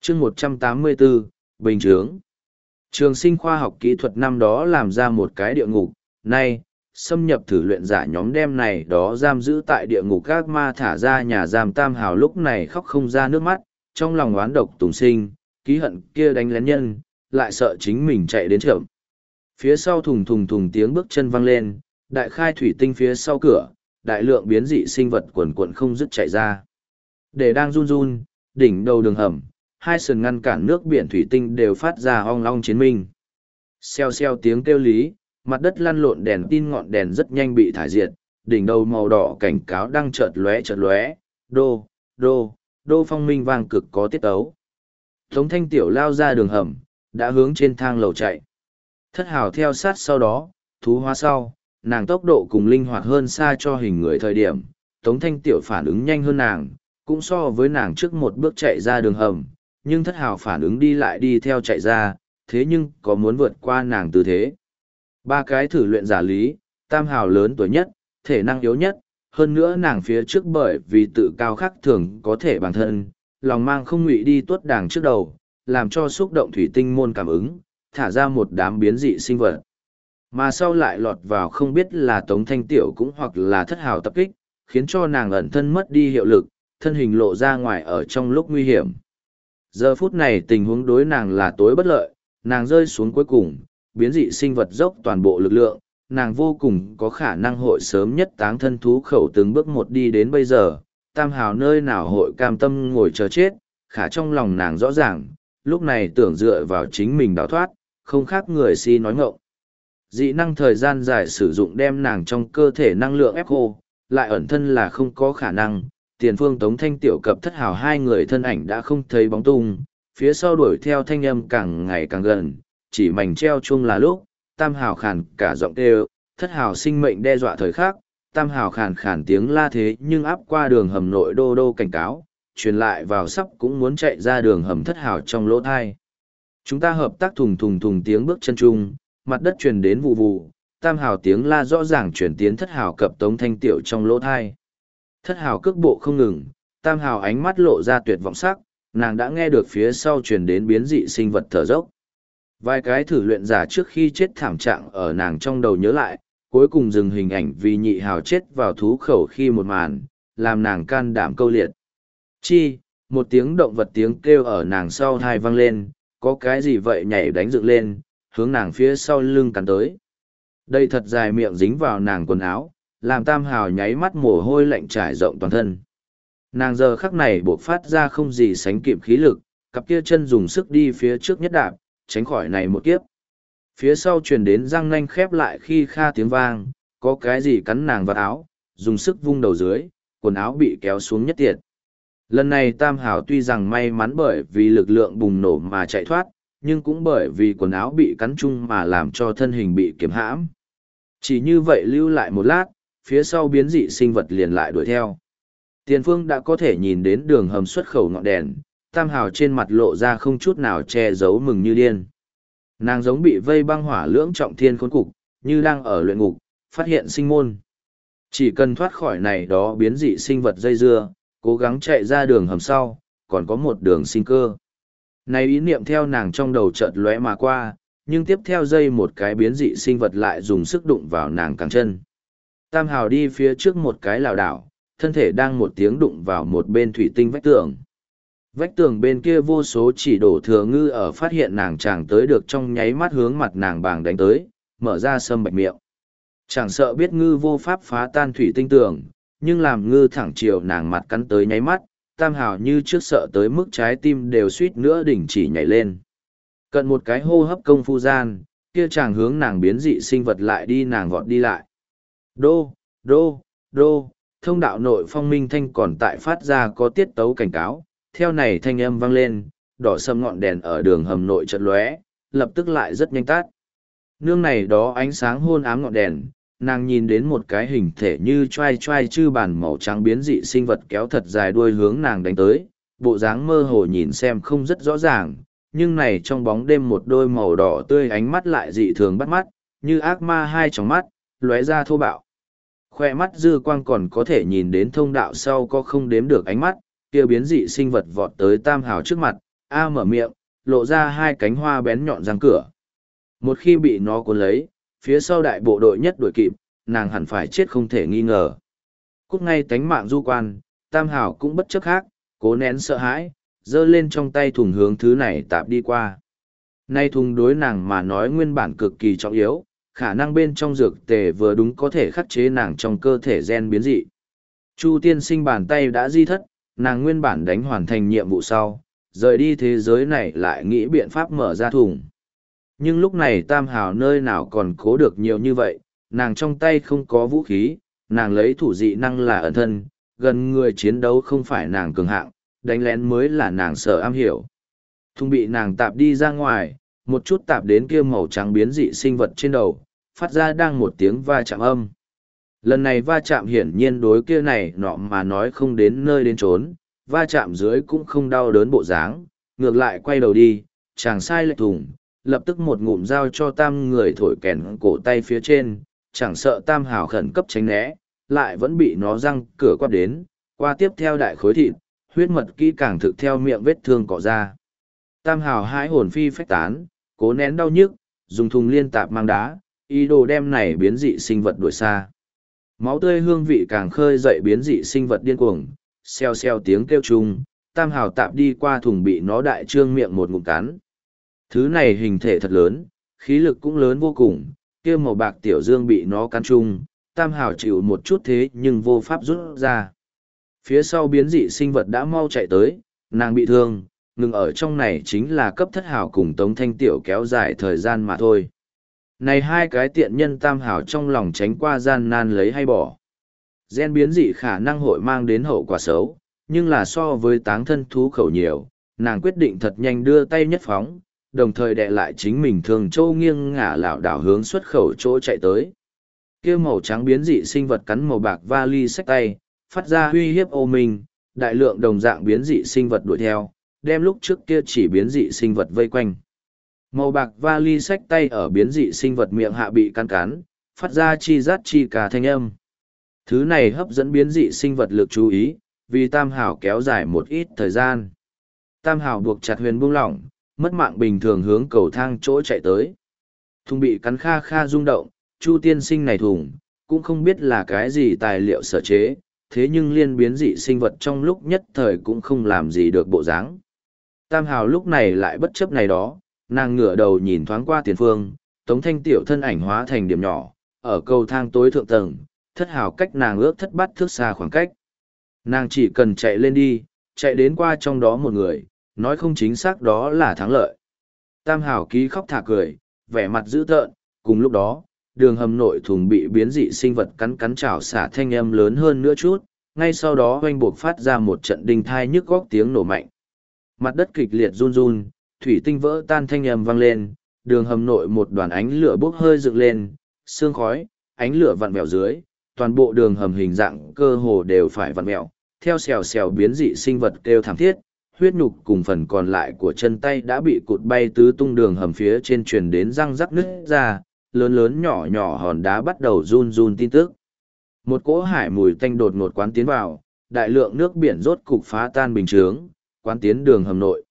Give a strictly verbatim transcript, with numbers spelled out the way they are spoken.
chương một trăm tám mươi bốn, Bình Chướng. Trường sinh khoa học kỹ thuật năm đó làm ra một cái địa ngục, nay, xâm nhập thử luyện giả nhóm đem này đó giam giữ tại địa ngục các ma thả ra nhà giam Tam Hào lúc này khóc không ra nước mắt, trong lòng oán độc tùng sinh, ký hận kia đánh lén nhân, lại sợ chính mình chạy đến trưởng. Phía sau thùng thùng thùng tiếng bước chân vang lên, đại khai thủy tinh phía sau cửa, đại lượng biến dị sinh vật quần quần không dứt chạy ra. Để đang run run, đỉnh đầu đường hầm, hai sườn ngăn cản nước biển thủy tinh đều phát ra ong long chiến minh. Xeo xeo tiếng kêu lý, mặt đất lăn lộn đèn tin ngọn đèn rất nhanh bị thải diệt, đỉnh đầu màu đỏ cảnh cáo đang chợt lóe chợt lóe, đô, đô, đô phong minh vang cực có tiết tấu. Tống Thanh Tiểu lao ra đường hầm, đã hướng trên thang lầu chạy. Thất Hào theo sát sau đó, thú hóa sau, nàng tốc độ cùng linh hoạt hơn xa cho hình người thời điểm, Tống Thanh Tiểu phản ứng nhanh hơn nàng, cũng so với nàng trước một bước chạy ra đường hầm, nhưng Thất Hào phản ứng đi lại đi theo chạy ra, thế nhưng có muốn vượt qua nàng tư thế. Ba cái thử luyện giả lý, Tam Hào lớn tuổi nhất, thể năng yếu nhất, hơn nữa nàng phía trước bởi vì tự cao khắc thường có thể bản thân, lòng mang không ngụy đi tuốt đàng trước đầu, làm cho xúc động thủy tinh môn cảm ứng, thả ra một đám biến dị sinh vật. Mà sau lại lọt vào không biết là Tống Thanh Tiểu cũng hoặc là Thất Hào tập kích, khiến cho nàng ẩn thân mất đi hiệu lực, thân hình lộ ra ngoài ở trong lúc nguy hiểm. Giờ phút này tình huống đối nàng là tối bất lợi, nàng rơi xuống cuối cùng, biến dị sinh vật dốc toàn bộ lực lượng, nàng vô cùng có khả năng hội sớm nhất táng thân thú khẩu từng bước một đi đến bây giờ, Tam Hào nơi nào hội cam tâm ngồi chờ chết, khả trong lòng nàng rõ ràng, lúc này tưởng dựa vào chính mình đào thoát, không khác người si nói ngọng. Dị năng thời gian dài sử dụng đem nàng trong cơ thể năng lượng ép khô, lại ẩn thân là không có khả năng, tiền phương Tống Thanh Tiểu cập Thất Hào hai người thân ảnh đã không thấy bóng tung, phía sau đuổi theo thanh âm càng ngày càng gần, chỉ mảnh treo chuông là lúc, Tam Hào khàn cả giọng kêu, Thất Hào sinh mệnh đe dọa thời khắc, Tam Hào khàn khàn tiếng la thế nhưng áp qua đường hầm nội đô đô cảnh cáo, truyền lại vào sắp cũng muốn chạy ra đường hầm Thất Hào trong lỗ thai. Chúng ta hợp tác thùng thùng thùng tiếng bước chân chung, mặt đất truyền đến vụ vụ, Tam Hào tiếng la rõ ràng truyền tiến Thất Hào cập Tống Thanh Tiểu trong lỗ thai. Thất Hào cước bộ không ngừng, Tam Hào ánh mắt lộ ra tuyệt vọng sắc, nàng đã nghe được phía sau truyền đến biến dị sinh vật thở dốc. Vài cái thử luyện giả trước khi chết thảm trạng ở nàng trong đầu nhớ lại, cuối cùng dừng hình ảnh vì nhị hào chết vào thú khẩu khi một màn, làm nàng can đảm câu liệt. Chi, một tiếng động vật tiếng kêu ở nàng sau thai vang lên, có cái gì vậy nhảy đánh dựng lên, hướng nàng phía sau lưng cắn tới. Đây thật dài miệng dính vào nàng quần áo, làm Tam Hào nháy mắt mồ hôi lạnh trải rộng toàn thân. Nàng giờ khắc này bộc phát ra không gì sánh kịp khí lực, cặp kia chân dùng sức đi phía trước nhất đạp, tránh khỏi này một kiếp. Phía sau truyền đến răng nanh khép lại khi kha tiếng vang, có cái gì cắn nàng vào áo, dùng sức vung đầu dưới, quần áo bị kéo xuống nhất tiệt. Lần này Tam Hào tuy rằng may mắn bởi vì lực lượng bùng nổ mà chạy thoát, nhưng cũng bởi vì quần áo bị cắn chung mà làm cho thân hình bị kiềm hãm. Chỉ như vậy lưu lại một lát, phía sau biến dị sinh vật liền lại đuổi theo. Tiền phương đã có thể nhìn đến đường hầm xuất khẩu ngọn đèn, Tam Hào trên mặt lộ ra không chút nào che giấu mừng như điên. Nàng giống bị vây băng hỏa lưỡng trọng thiên khốn cục, như đang ở luyện ngục, phát hiện sinh môn. Chỉ cần thoát khỏi này đó biến dị sinh vật dây dưa, cố gắng chạy ra đường hầm sau, còn có một đường sinh cơ. Này ý niệm theo nàng trong đầu chợt lóe mà qua, nhưng tiếp theo dây một cái biến dị sinh vật lại dùng sức đụng vào nàng cẳng chân. Tam Hào đi phía trước một cái lảo đảo, thân thể đang một tiếng đụng vào một bên thủy tinh vách tường. Vách tường bên kia vô số chỉ đổ thừa ngư ở phát hiện nàng chàng tới được trong nháy mắt hướng mặt nàng bàng đánh tới, mở ra sâm bạch miệng. Chẳng sợ biết ngư vô pháp phá tan thủy tinh tường, nhưng làm ngư thẳng chiều nàng mặt cắn tới nháy mắt, Tam Hào như trước sợ tới mức trái tim đều suýt nữa đỉnh chỉ nhảy lên. Cận một cái hô hấp công phu gian, kia chàng hướng nàng biến dị sinh vật lại đi nàng vọt đi lại. Đô, đô, đô, thông đạo nội phong minh thanh còn tại phát ra có tiết tấu cảnh cáo, theo này thanh âm vang lên, đỏ sầm ngọn đèn ở đường hầm nội chợt lóe, lập tức lại rất nhanh tắt. Nương này đó ánh sáng hôn ám ngọn đèn, nàng nhìn đến một cái hình thể như choai choai chư bàn màu trắng biến dị sinh vật kéo thật dài đuôi hướng nàng đánh tới, bộ dáng mơ hồ nhìn xem không rất rõ ràng, nhưng này trong bóng đêm một đôi màu đỏ tươi ánh mắt lại dị thường bắt mắt, như ác ma hai tròng mắt, lóe ra thô bạo. Khoe mắt dư quang còn có thể nhìn đến thông đạo sau có không đếm được ánh mắt, kia biến dị sinh vật vọt tới Tam Hào trước mặt, A mở miệng, lộ ra hai cánh hoa bén nhọn răng cửa. Một khi bị nó cuốn lấy, phía sau đại bộ đội nhất đuổi kịp, nàng hẳn phải chết không thể nghi ngờ. Cút ngay tánh mạng du quan, Tam Hảo cũng bất chấp khác, cố nén sợ hãi, giơ lên trong tay thùng hướng thứ này tạp đi qua. Nay thùng đối nàng mà nói nguyên bản cực kỳ trọng yếu, khả năng bên trong dược tề vừa đúng có thể khắc chế nàng trong cơ thể gen biến dị. Chu tiên sinh bàn tay đã di thất, nàng nguyên bản đánh hoàn thành nhiệm vụ sau, rời đi thế giới này lại nghĩ biện pháp mở ra thùng. Nhưng lúc này Tam Hào nơi nào còn cố được nhiều như vậy, nàng trong tay không có vũ khí, nàng lấy thủ dị năng là ẩn thân, gần người chiến đấu không phải nàng cường hạng, đánh lén mới là nàng sợ am hiểu. Thùng bị nàng tạp đi ra ngoài, một chút tạp đến kia màu trắng biến dị sinh vật trên đầu, phát ra đang một tiếng va chạm âm. Lần này va chạm hiển nhiên đối kia này nọ mà nói không đến nơi đến trốn, va chạm dưới cũng không đau đớn bộ dáng, ngược lại quay đầu đi, chàng sai lệch thùng, lập tức một ngụm dao cho Tam người thổi kèn cổ tay phía trên, chẳng sợ Tam Hào khẩn cấp tránh né, lại vẫn bị nó răng cửa quát đến, qua tiếp theo đại khối thịt, huyết mật kỹ càng thực theo miệng vết thương cọ ra. Tam Hào hãi hồn phi phách tán, cố nén đau nhức, dùng thùng liên tạp mang đá, ý đồ đem này biến dị sinh vật đuổi xa. Máu tươi hương vị càng khơi dậy biến dị sinh vật điên cuồng, xeo xeo tiếng kêu chung, Tam Hào tạp đi qua thùng bị nó đại trương miệng một ngụm cắn. Thứ này hình thể thật lớn, khí lực cũng lớn vô cùng, kia màu bạc tiểu dương bị nó cắn chung, Tam Hào chịu một chút thế nhưng vô pháp rút ra. Phía sau biến dị sinh vật đã mau chạy tới, nàng bị thương, ngừng ở trong này chính là cấp thất hào cùng Tống Thanh Tiểu kéo dài thời gian mà thôi. Này hai cái tiện nhân Tam Hào trong lòng tránh qua gian nan lấy hay bỏ. Gen biến dị khả năng hội mang đến hậu quả xấu, nhưng là so với táng thân thú khẩu nhiều, nàng quyết định thật nhanh đưa tay nhất phóng, đồng thời đè lại chính mình thường châu nghiêng ngả lảo đảo hướng xuất khẩu chỗ chạy tới. Kia màu trắng biến dị sinh vật cắn màu bạc vali xách tay, phát ra uy hiếp ô mình, đại lượng đồng dạng biến dị sinh vật đuổi theo, đem lúc trước kia chỉ biến dị sinh vật vây quanh. Màu bạc vali xách tay ở biến dị sinh vật miệng hạ bị cắn cắn, phát ra chi rát chi cả thanh âm. Thứ này hấp dẫn biến dị sinh vật lực chú ý, vì Tam Hảo kéo dài một ít thời gian. Tam Hảo buộc chặt huyền buông lỏng, mất mạng bình thường hướng cầu thang chỗ chạy tới. Thùng bị cắn kha kha rung động, Chu tiên sinh này thùng, cũng không biết là cái gì tài liệu sở chế, thế nhưng liên biến dị sinh vật trong lúc nhất thời cũng không làm gì được bộ dáng. Tam Hào lúc này lại bất chấp này đó, nàng ngửa đầu nhìn thoáng qua tiền phương, Tống Thanh Tiểu thân ảnh hóa thành điểm nhỏ, ở cầu thang tối thượng tầng, thất hào cách nàng ước thất bát thước xa khoảng cách. Nàng chỉ cần chạy lên đi, chạy đến qua trong đó một người, nói không chính xác đó là thắng lợi. Tam Hào ký khóc thả cười, vẻ mặt dữ tợn, cùng lúc đó, đường hầm nội thùng bị biến dị sinh vật cắn cắn chảo xả thanh âm lớn hơn nữa chút, ngay sau đó oanh buộc phát ra một trận đinh thai nhức góc tiếng nổ mạnh. Mặt đất kịch liệt run run, thủy tinh vỡ tan thanh âm vang lên, đường hầm nội một đoàn ánh lửa bốc hơi dựng lên, sương khói, ánh lửa vặn vẹo dưới, toàn bộ đường hầm hình dạng cơ hồ đều phải vặn vẹo, theo xèo xèo biến dị sinh vật kêu thảm thiết, huyết nhục cùng phần còn lại của chân tay đã bị cụt bay tứ tung đường hầm phía trên truyền đến răng rắc nứt ra, lớn lớn nhỏ nhỏ hòn đá bắt đầu run run tin tức. Một cỗ hải mùi tanh đột ngột quán tiến vào, đại lượng nước biển rốt cục phá tan bình chướng, quán tiến đường hầm nội.